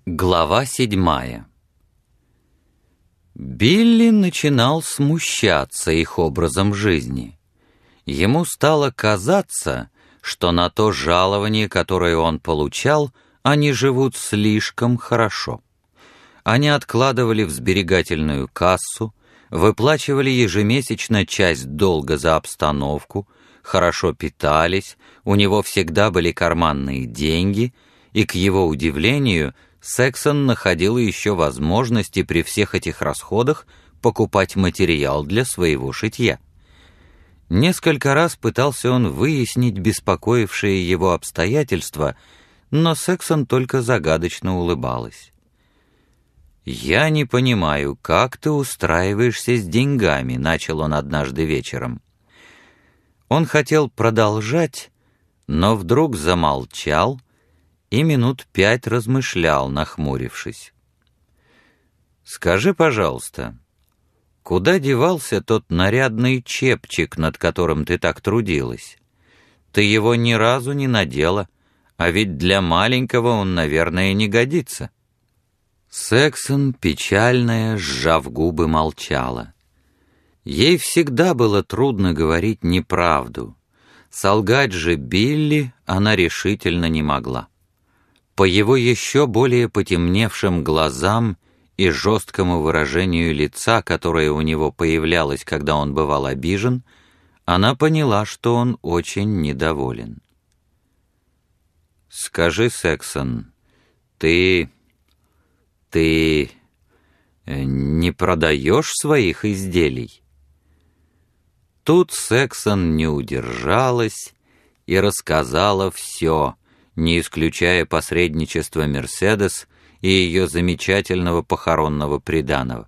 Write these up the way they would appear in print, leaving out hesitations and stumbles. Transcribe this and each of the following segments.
Глава 7. Билли начинал смущаться их образом жизни. Ему стало казаться, что на то жалование, которое он получал, они живут слишком хорошо. Они откладывали в сберегательную кассу, выплачивали ежемесячно часть долга за обстановку, хорошо питались, у него всегда были карманные деньги, и, к его удивлению, Сексон находил еще возможности при всех этих расходах покупать материал для своего шитья. Несколько раз пытался он выяснить беспокоившие его обстоятельства, но Сексон только загадочно улыбалась. «Я не понимаю, как ты устраиваешься с деньгами», — начал он однажды вечером. Он хотел продолжать, но вдруг замолчал и минут 5 размышлял, нахмурившись. «Скажи, пожалуйста, куда девался тот нарядный чепчик, над которым ты так трудилась? Ты его ни разу не надела, а ведь для маленького он, наверное, не годится». Сексон, печальная, сжав губы, молчала. Ей всегда было трудно говорить неправду. Солгать же Билли она решительно не могла. По его еще более потемневшим глазам и жесткому выражению лица, которое у него появлялось, когда он бывал обижен, она поняла, что он очень недоволен. «Скажи, Сексон, ты не продаешь своих изделий?» Тут Сексон не удержалась и рассказала все, не исключая посредничества Мерседес и ее замечательного похоронного приданого.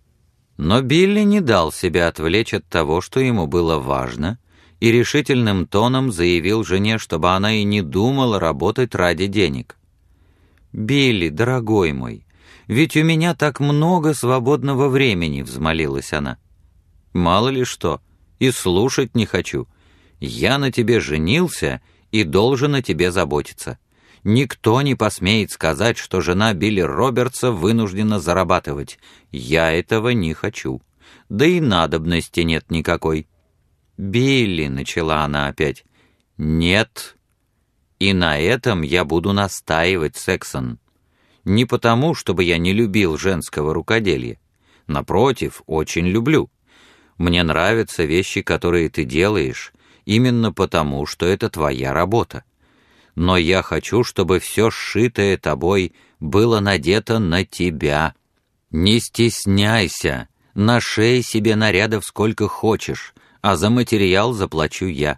Но Билли не дал себя отвлечь от того, что ему было важно, и решительным тоном заявил жене, чтобы она и не думала работать ради денег. «Билли, дорогой мой, ведь у меня так много свободного времени», — взмолилась она. «Мало ли что, и слушать не хочу. Я на тебе женился и должен о тебе заботиться. Никто не посмеет сказать, что жена Билли Робертса вынуждена зарабатывать. Я этого не хочу. Да и надобности нет никакой». «Билли», — начала она опять. «Нет. И на этом я буду настаивать, Сексон. Не потому, чтобы я не любил женского рукоделия. Напротив, очень люблю. Мне нравятся вещи, которые ты делаешь, именно потому, что это твоя работа. Но я хочу, чтобы все сшитое тобой было надето на тебя. Не стесняйся, нашей себе нарядов сколько хочешь, а за материал заплачу я.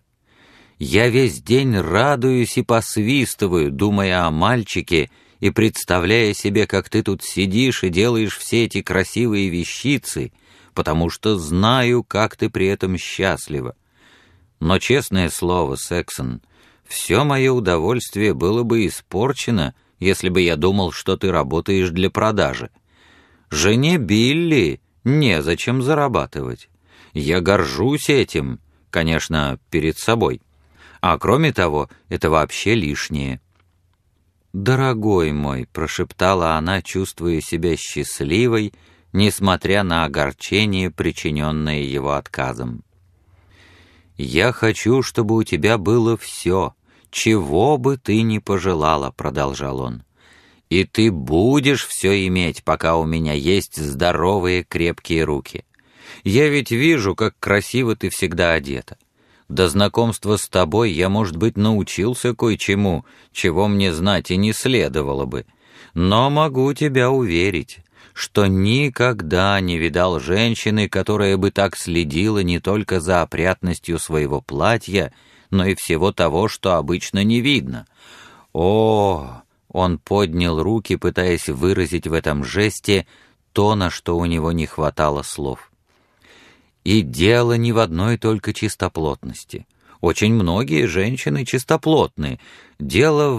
Я весь день радуюсь и посвистываю, думая о мальчике и представляя себе, как ты тут сидишь и делаешь все эти красивые вещицы, потому что знаю, как ты при этом счастлива. Но, честное слово, Сексон, все мое удовольствие было бы испорчено, если бы я думал, что ты работаешь для продажи. Жене Билли незачем зарабатывать. Я горжусь этим, конечно, перед собой. А кроме того, это вообще лишнее». «Дорогой мой», — прошептала она, чувствуя себя счастливой, несмотря на огорчение, причиненное его отказом. «Я хочу, чтобы у тебя было все, чего бы ты ни пожелала», — продолжал он. «И ты будешь все иметь, пока у меня есть здоровые крепкие руки. Я ведь вижу, как красиво ты всегда одета. До знакомства с тобой я, может быть, научился кое-чему, чего мне знать и не следовало бы. Но могу тебя уверить, что никогда не видал женщины, которая бы так следила не только за опрятностью своего платья, но и всего того, что обычно не видно. О!» Он поднял руки, пытаясь выразить в этом жесте то, на что у него не хватало слов. «И дело не в одной только чистоплотности. Очень многие женщины чистоплотны. Дело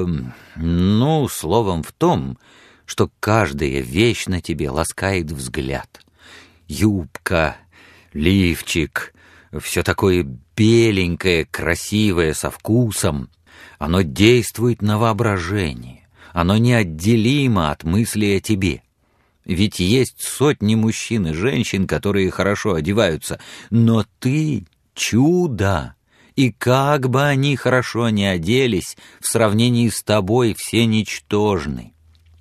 словом, в том, что каждая вещь на тебе ласкает взгляд. Юбка, лифчик, все такое беленькое, красивое, со вкусом. Оно действует на воображение, Оно неотделимо от мысли о тебе. Ведь есть сотни мужчин и женщин, которые хорошо одеваются, но ты — чудо, и как бы они хорошо ни оделись, в сравнении с тобой все ничтожны.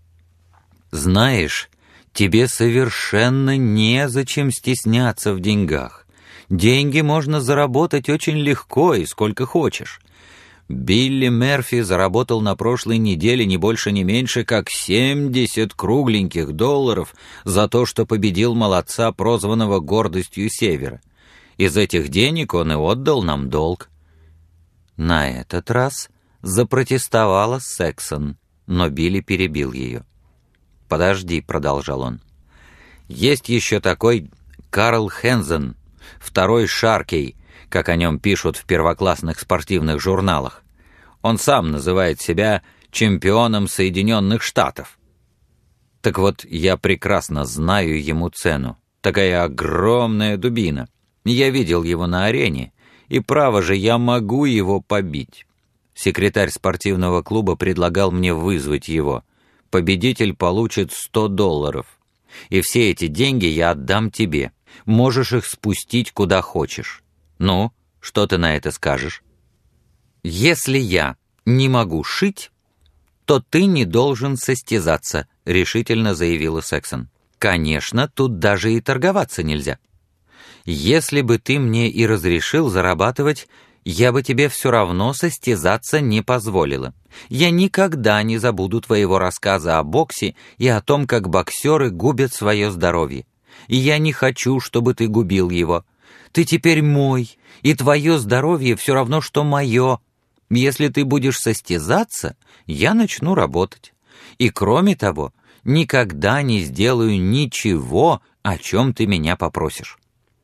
Знаешь, тебе совершенно незачем стесняться в деньгах. Деньги можно заработать очень легко и сколько хочешь. Билли Мерфи заработал на прошлой неделе не больше не меньше, как 70 кругленьких долларов за то, что победил молодца, прозванного гордостью Севера. Из этих денег он и отдал нам долг. На этот раз запротестовала Сексон, но Билли перебил ее. «Подожди», — продолжал он. «Есть еще такой Карл Хензен, второй Шаркей, как о нем пишут в первоклассных спортивных журналах. Он сам называет себя чемпионом Соединенных Штатов. Так вот, я прекрасно знаю ему цену. Такая огромная дубина. Я видел его на арене, и право же, я могу его побить. Секретарь спортивного клуба предлагал мне вызвать его. Победитель получит $100. И все эти деньги я отдам тебе. Можешь их спустить куда хочешь. Ну, что ты на это скажешь? Если я не могу шить, то ты не должен состязаться, решительно заявила Сексон. Конечно, тут даже и торговаться нельзя. Если бы ты мне и разрешил зарабатывать, я бы тебе все равно состязаться не позволила. Я никогда не забуду твоего рассказа о боксе и о том, как боксеры губят свое здоровье. И я не хочу, чтобы ты губил его. Ты теперь мой, и твое здоровье все равно, что мое. Если ты будешь состязаться, я начну работать. И кроме того, никогда не сделаю ничего, о чем ты меня попросишь».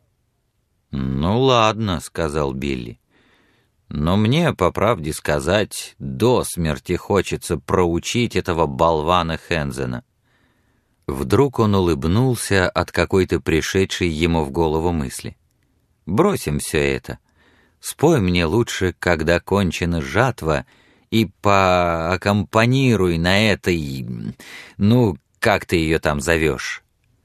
«Ну ладно», — сказал Билли. «Но мне, по правде сказать, до смерти хочется проучить этого болвана Хензена». Вдруг он улыбнулся от какой-то пришедшей ему в голову мысли. «Бросим все это. Спой мне лучше, когда кончена жатва, и поаккомпанируй на этой... Ну, как ты ее там зовешь?»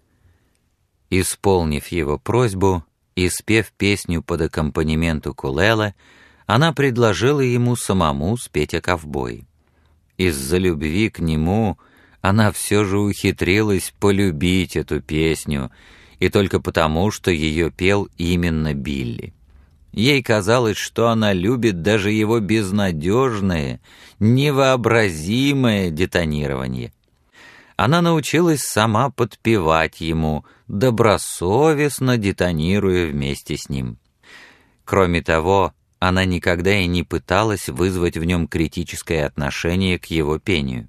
Исполнив его просьбу и спев песню под аккомпанемент укулеле, она предложила ему самому спеть о ковбое. Из-за любви к нему она все же ухитрилась полюбить эту песню, и только потому, что ее пел именно Билли. Ей казалось, что она любит даже его безнадежное, невообразимое детонирование. Она научилась сама подпевать ему, добросовестно детонируя вместе с ним. Кроме того, она никогда и не пыталась вызвать в нем критическое отношение к его пению.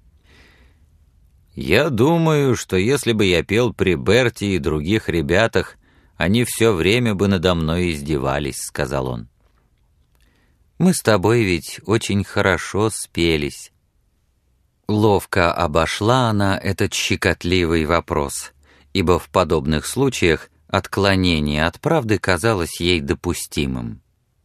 «Я думаю, что если бы я пел при Берти и других ребятах, они все время бы надо мной издевались», — сказал он. «Мы с тобой ведь очень хорошо спелись». Ловко обошла она этот щекотливый вопрос, ибо в подобных случаях отклонение от правды казалось ей допустимым.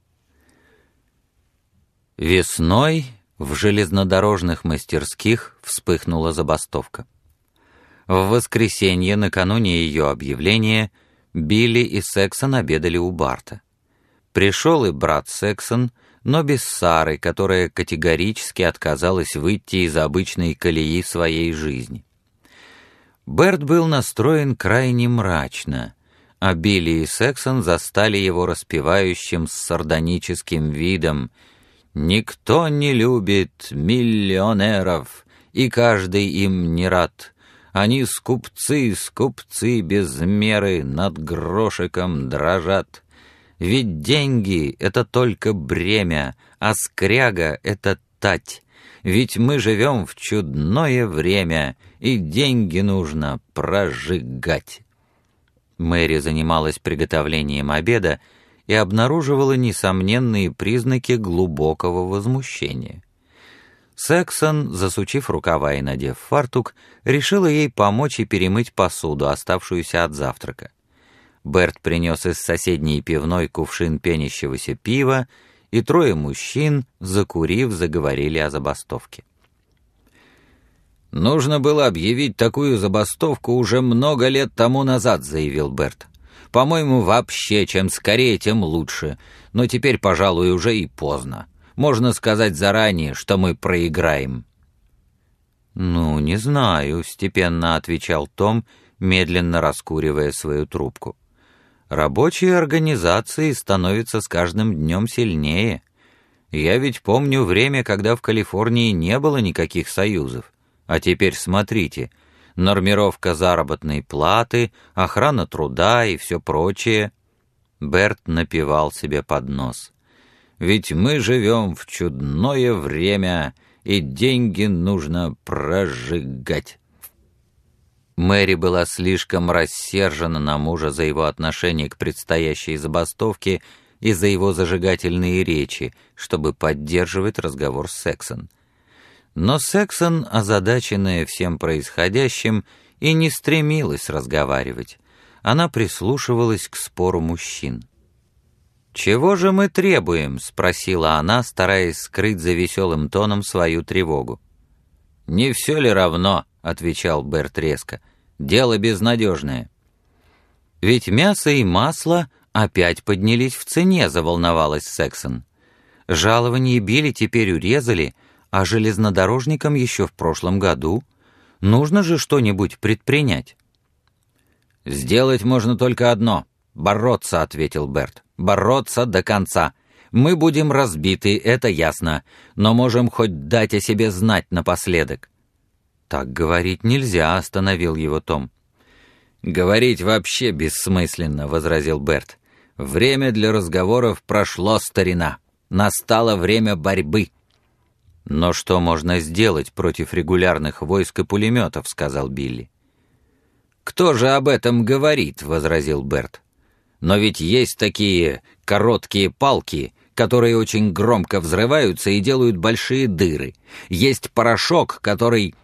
Весной в железнодорожных мастерских вспыхнула забастовка. В воскресенье, накануне ее объявления, Билли и Сексон обедали у Барта. Пришел и брат Сексон, но без Сары, которая категорически отказалась выйти из обычной колеи своей жизни. Берт был настроен крайне мрачно, а Билли и Сексон застали его распевающим с сардоническим видом: «Никто не любит миллионеров, и каждый им не рад. Они скупцы без меры над грошиком дрожат. Ведь деньги — это только бремя, а скряга — это тать. Ведь мы живем в чудное время, и деньги нужно прожигать». Мэри занималась приготовлением обеда и обнаруживала несомненные признаки глубокого возмущения. Сексон, засучив рукава и надев фартук, решила ей помочь и перемыть посуду, оставшуюся от завтрака. Берт принес из соседней пивной кувшин пенящегося пива, и трое мужчин, закурив, заговорили о забастовке. «Нужно было объявить такую забастовку уже много лет тому назад», — заявил Берт. «По-моему, вообще, чем скорее, тем лучше. Но теперь, пожалуй, уже и поздно. Можно сказать заранее, что мы проиграем». «Ну, не знаю», — степенно отвечал Том, медленно раскуривая свою трубку. «Рабочие организации становятся с каждым днем сильнее. Я ведь помню время, когда в Калифорнии не было никаких союзов. А теперь смотрите, нормировка заработной платы, охрана труда и все прочее». Берт напевал себе под нос. «Ведь мы живем в чудное время, и деньги нужно прожигать». Мэри была слишком рассержена на мужа за его отношение к предстоящей забастовке и за его зажигательные речи, чтобы поддерживать разговор с Сексон. Но Сексон, озадаченная всем происходящим, и не стремилась разговаривать. Она прислушивалась к спору мужчин. «Чего же мы требуем?» — спросила она, стараясь скрыть за веселым тоном свою тревогу. «Не все ли равно?» — отвечал Берт резко. «Дело безнадежное». «Ведь мясо и масло опять поднялись в цене», — заволновалась Сексон. «Жалование Билли теперь урезали, а железнодорожникам еще в прошлом году. Нужно же что-нибудь предпринять». «Сделать можно только одно — бороться», — ответил Берт. «Бороться до конца. Мы будем разбиты, это ясно, но можем хоть дать о себе знать напоследок». «Так говорить нельзя», — остановил его Том. «Говорить вообще бессмысленно», — возразил Берт. «Время для разговоров прошло, старина. Настало время борьбы». «Но что можно сделать против регулярных войск и пулеметов?» — сказал Билли. «Кто же об этом говорит?» — возразил Берт. «Но ведь есть такие короткие палки, которые очень громко взрываются и делают большие дыры. Есть порошок, который...»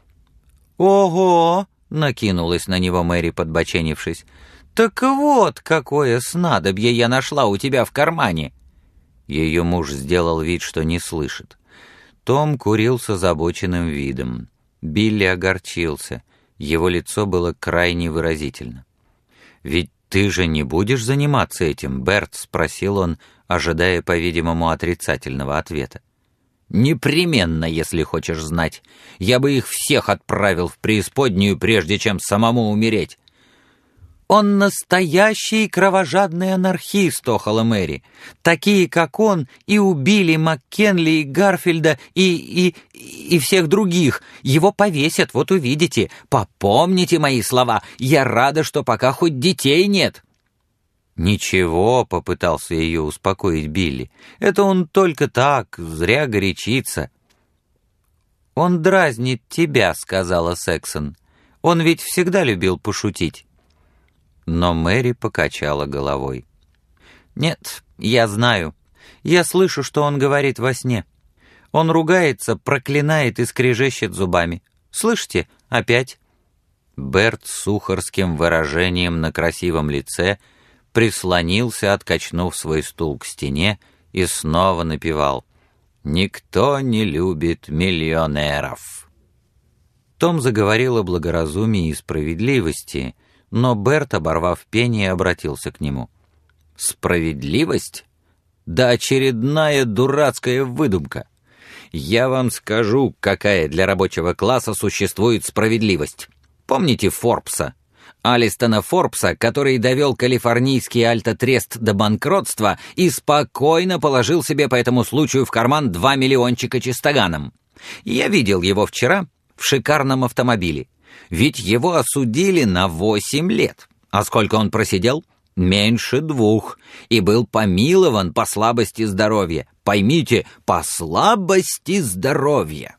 «Ого!» — накинулась на него Мэри, подбоченившись. «Так вот, какое снадобье я нашла у тебя в кармане!» Ее муж сделал вид, что не слышит. Том курил с озабоченным видом. Билли огорчился. Его лицо было крайне выразительно. «Ведь ты же не будешь заниматься этим, Берт?» — спросил он, ожидая, по-видимому, отрицательного ответа. «Непременно, если хочешь знать. Я бы их всех отправил в преисподнюю, прежде чем самому умереть». «Он настоящий кровожадный анархист», — охала Мэри. «Такие, как он, и убили Маккенли, и Гарфилда, и всех других. Его повесят, вот увидите. Попомните мои слова. Я рада, что пока хоть детей нет». «Ничего», — попытался ее успокоить Билли. «Это он только так, зря горячится». «Он дразнит тебя», — сказала Сексон. «Он ведь всегда любил пошутить». Но Мэри покачала головой. «Нет, я знаю. Я слышу, что он говорит во сне. Он ругается, проклинает и скрежещет зубами. Слышите? Опять?» Берт с сухарским выражением на красивом лице прислонился, откачнув свой стул к стене, и снова напевал: «Никто не любит миллионеров». Том заговорил о благоразумии и справедливости, но Берт, оборвав пение, обратился к нему. «Справедливость? Да очередная дурацкая выдумка. Я вам скажу, какая для рабочего класса существует справедливость. Помните Форбса? Алистона Форбса, который довел калифорнийский Альта-Трест до банкротства и спокойно положил себе по этому случаю в карман 2 миллиончика чистоганом. Я видел его вчера в шикарном автомобиле. Ведь его осудили на 8 лет. А сколько он просидел? Меньше 2. И был помилован по слабости здоровья. Поймите, по слабости здоровья.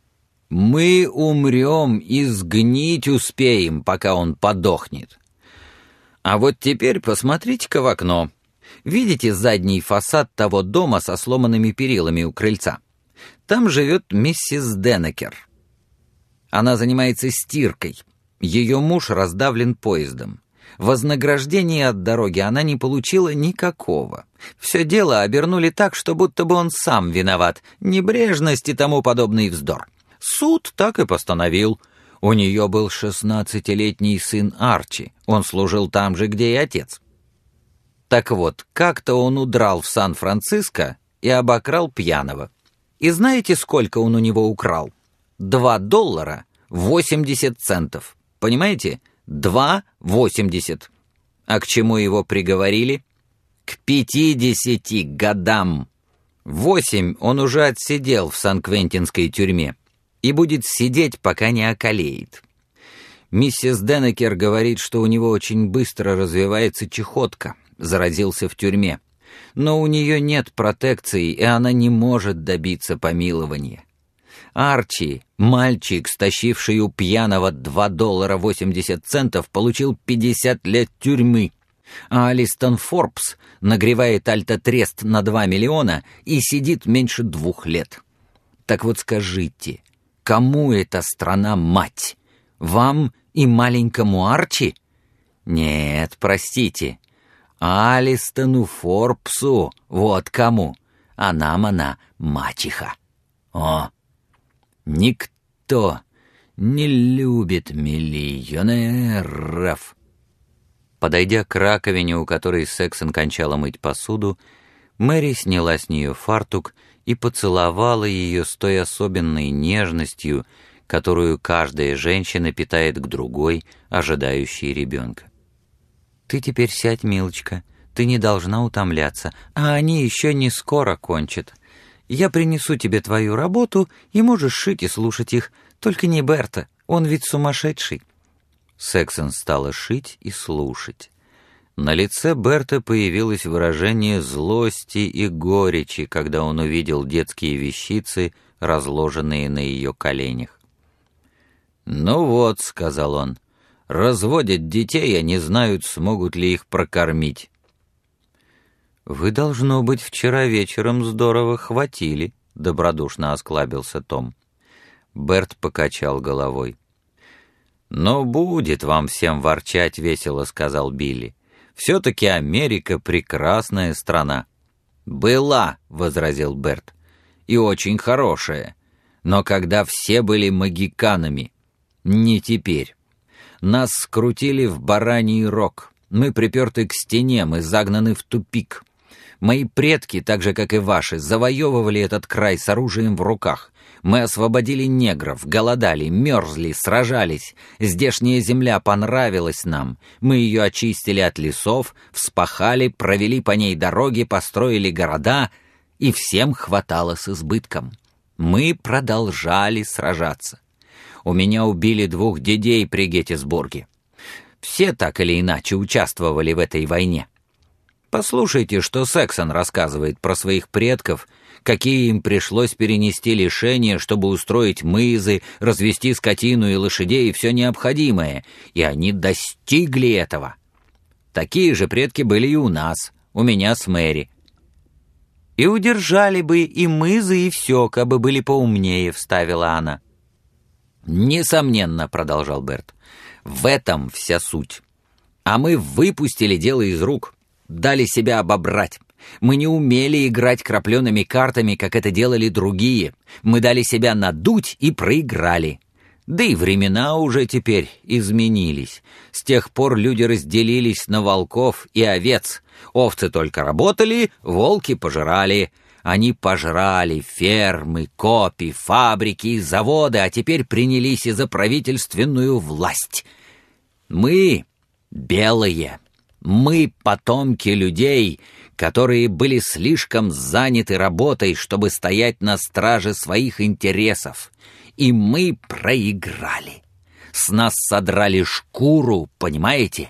Мы умрем и сгнить успеем, пока он подохнет. А вот теперь посмотрите-ка в окно. Видите задний фасад того дома со сломанными перилами у крыльца? Там живет миссис Денекер. Она занимается стиркой. Ее муж раздавлен поездом. Вознаграждения от дороги она не получила никакого. Все дело обернули так, что будто бы он сам виноват. Небрежность и тому подобный вздор. Суд так и постановил. У нее был 16-летний сын Арчи, он служил там же, где и отец. Так вот, как-то он удрал в Сан-Франциско и обокрал пьяного. И знаете, сколько он у него украл? $2.80. Понимаете? 2.80. А к чему его приговорили? К 50 годам. 8 он уже отсидел в Сан-Квентинской тюрьме и будет сидеть, пока не околеет. Миссис Денекер говорит, что у него очень быстро развивается чехотка, заразился в тюрьме, но у нее нет протекции, и она не может добиться помилования. Арчи, мальчик, стащивший у пьяного $2.80, получил 50 лет тюрьмы, а Алистон Форбс нагревает альтотрест на 2 миллиона и сидит меньше 2 лет. Так вот скажите, кому эта страна мать? Вам и маленькому Арчи? Нет, простите, Алистону Форбсу, вот кому, а нам она мачеха. О, никто не любит миллионеров. Подойдя к раковине, у которой Сексон кончала мыть посуду, Мэри сняла с нее фартук и поцеловала ее с той особенной нежностью, которую каждая женщина питает к другой, ожидающей ребенка. «Ты теперь сядь, милочка, ты не должна утомляться, а они еще не скоро кончат. Я принесу тебе твою работу, и можешь шить и слушать их, только не Берта, он ведь сумасшедший». Сексон стала шить и слушать. На лице Берта появилось выражение злости и горечи, когда он увидел детские вещицы, разложенные на ее коленях. «Ну вот», — сказал он, — «разводят детей, а не знают, смогут ли их прокормить». «Вы, должно быть, вчера вечером здорово хватили», — добродушно осклабился Том. Берт покачал головой. «Но будет вам всем ворчать весело», — сказал Билли. «Все-таки Америка — прекрасная страна». «Была», — возразил Берт, — «и очень хорошая. Но когда все были могиканами, не теперь. Нас скрутили в бараний рог, мы приперты к стене, мы загнаны в тупик. Мои предки, так же, как и ваши, завоевывали этот край с оружием в руках. Мы освободили негров, голодали, мерзли, сражались. Здешняя земля понравилась нам. Мы ее очистили от лесов, вспахали, провели по ней дороги, построили города, и всем хватало с избытком. Мы продолжали сражаться. У меня убили 2 дядей при Геттисбурге. Все так или иначе участвовали в этой войне. Послушайте, что Сексон рассказывает про своих предков, какие им пришлось перенести лишения, чтобы устроить мызы, развести скотину и лошадей и все необходимое, и они достигли этого. Такие же предки были и у нас, у меня с Мэри. И удержали бы и мызы, и все, кабы были поумнее, вставила она. «Несомненно», — продолжал Берт, — «в этом вся суть. А мы выпустили дело из рук, дали себя обобрать. Мы не умели играть крапленными картами, как это делали другие. Мы дали себя надуть и проиграли. Да и времена уже теперь изменились. С тех пор люди разделились на волков и овец. Овцы только работали, волки пожирали. Они пожрали фермы, копи, фабрики и заводы, а теперь принялись и за правительственную власть. Мы белые. Мы потомки людей, которые были слишком заняты работой, чтобы стоять на страже своих интересов. И мы проиграли. С нас содрали шкуру, понимаете?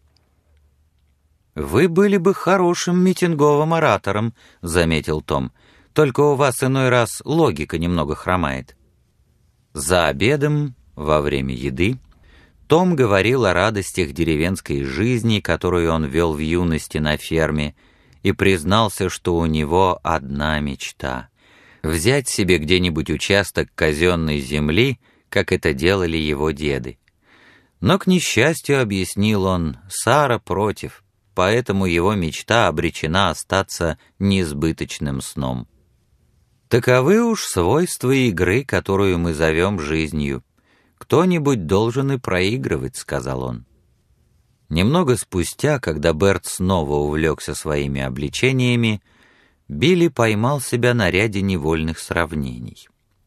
«Вы были бы хорошим митинговым оратором», — заметил Том. «Только у вас иной раз логика немного хромает». За обедом, во время еды, Том говорил о радостях деревенской жизни, которую он вел в юности на ферме, и признался, что у него одна мечта — взять себе где-нибудь участок казенной земли, как это делали его деды. Но, к несчастью, объяснил он, Сара против, поэтому его мечта обречена остаться несбыточным сном. Таковы уж свойства игры, которую мы зовем жизнью. «Кто-нибудь должен и проигрывать», — сказал он. Немного спустя, когда Берт снова увлекся своими обличениями, Билли поймал себя на ряде невольных сравнений.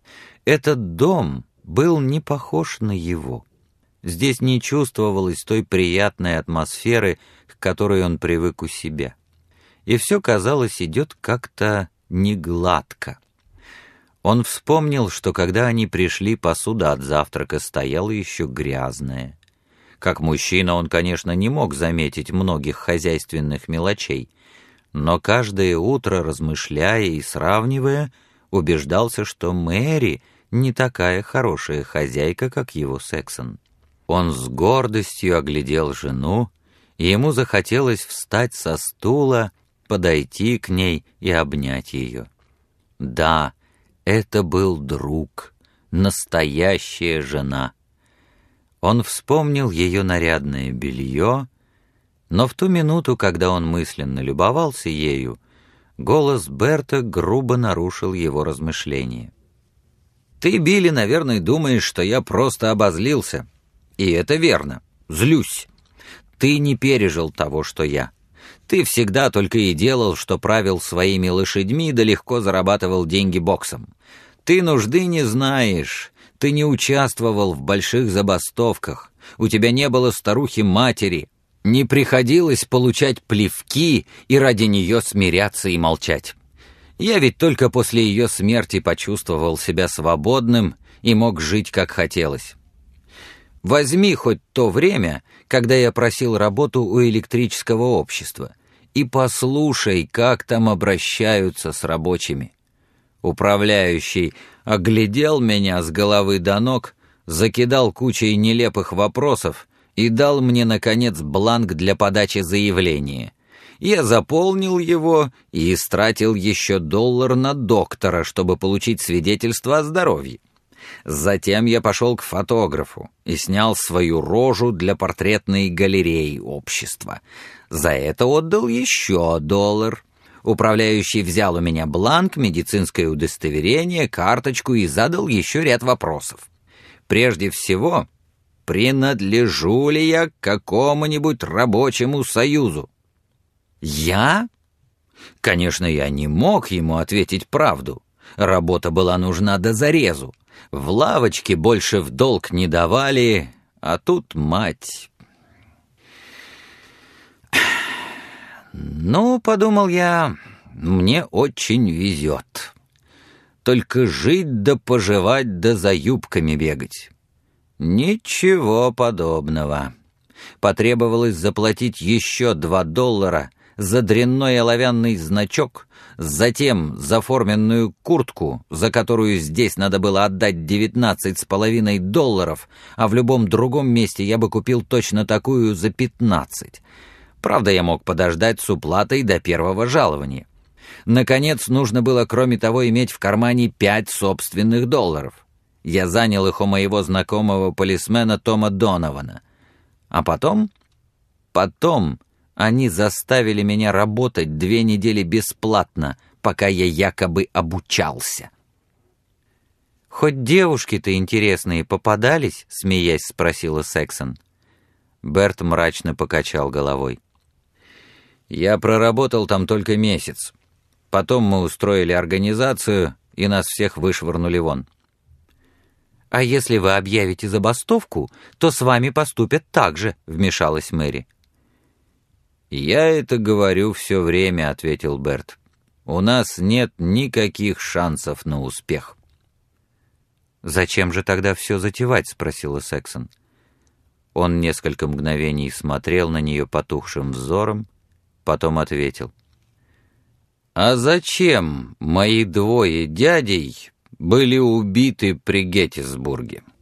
Этот дом был не похож на его. Здесь не чувствовалось той приятной атмосферы, к которой он привык у себя. И все, казалось, идет как-то негладко. Он вспомнил, что когда они пришли, посуда от завтрака стояла еще грязная. Как мужчина он, конечно, не мог заметить многих хозяйственных мелочей, но каждое утро, размышляя и сравнивая, убеждался, что Мэри не такая хорошая хозяйка, как его Сексон. Он с гордостью оглядел жену, и ему захотелось встать со стула, подойти к ней и обнять ее. Да, это был друг, настоящая жена. Он вспомнил ее нарядное белье, но в ту минуту, когда он мысленно любовался ею, голос Берта грубо нарушил его размышления. «Ты, Билли, наверное, думаешь, что я просто обозлился. И это верно. Злюсь. Ты не пережил того, что я. Ты всегда только и делал, что правил своими лошадьми, да легко зарабатывал деньги боксом. Ты нужды не знаешь. Ты не участвовал в больших забастовках. У тебя не было старухи-матери. Не приходилось получать плевки и ради нее смиряться и молчать. Я ведь только после ее смерти почувствовал себя свободным и мог жить, как хотелось. Возьми хоть то время, когда я просил работу у электрического общества, и послушай, как там обращаются с рабочими. Управляющий оглядел меня с головы до ног, закидал кучей нелепых вопросов и дал мне, наконец, бланк для подачи заявления. Я заполнил его и истратил еще $1 на доктора, чтобы получить свидетельство о здоровье. Затем я пошел к фотографу и снял свою рожу для портретной галереи общества. За это отдал еще $1. Управляющий взял у меня бланк, медицинское удостоверение, карточку и задал еще ряд вопросов. Прежде всего, принадлежу ли я к какому-нибудь рабочему союзу? Я? Конечно, я не мог ему ответить правду. Работа была нужна до зарезу. В лавочке больше в долг не давали, а тут мать. Ну, подумал я, мне очень везет. Только жить да поживать да за юбками бегать. Ничего подобного. Потребовалось заплатить еще $2 за дрянной оловянный значок, затем за форменную куртку, за которую здесь надо было отдать $19,5, а в любом другом месте я бы купил точно такую за 15. Правда, я мог подождать с уплатой до первого жалования. Наконец, нужно было, кроме того, иметь в кармане 5 собственных долларов. Я занял их у моего знакомого полисмена Тома Донована. А потом они заставили меня работать 2 недели бесплатно, пока я якобы обучался. «Хоть девушки-то интересные попадались?» — смеясь спросила Сексон. Берт мрачно покачал головой. «Я проработал там только месяц. Потом мы устроили организацию, и нас всех вышвырнули вон». «А если вы объявите забастовку, то с вами поступят так же», — вмешалась Мэри. «Я это говорю все время», — ответил Берт. «У нас нет никаких шансов на успех». «Зачем же тогда все затевать?» — спросила Сексон. Он несколько мгновений смотрел на нее потухшим взором, потом ответил. «А зачем мои 2 дядей были убиты при Геттисбурге?»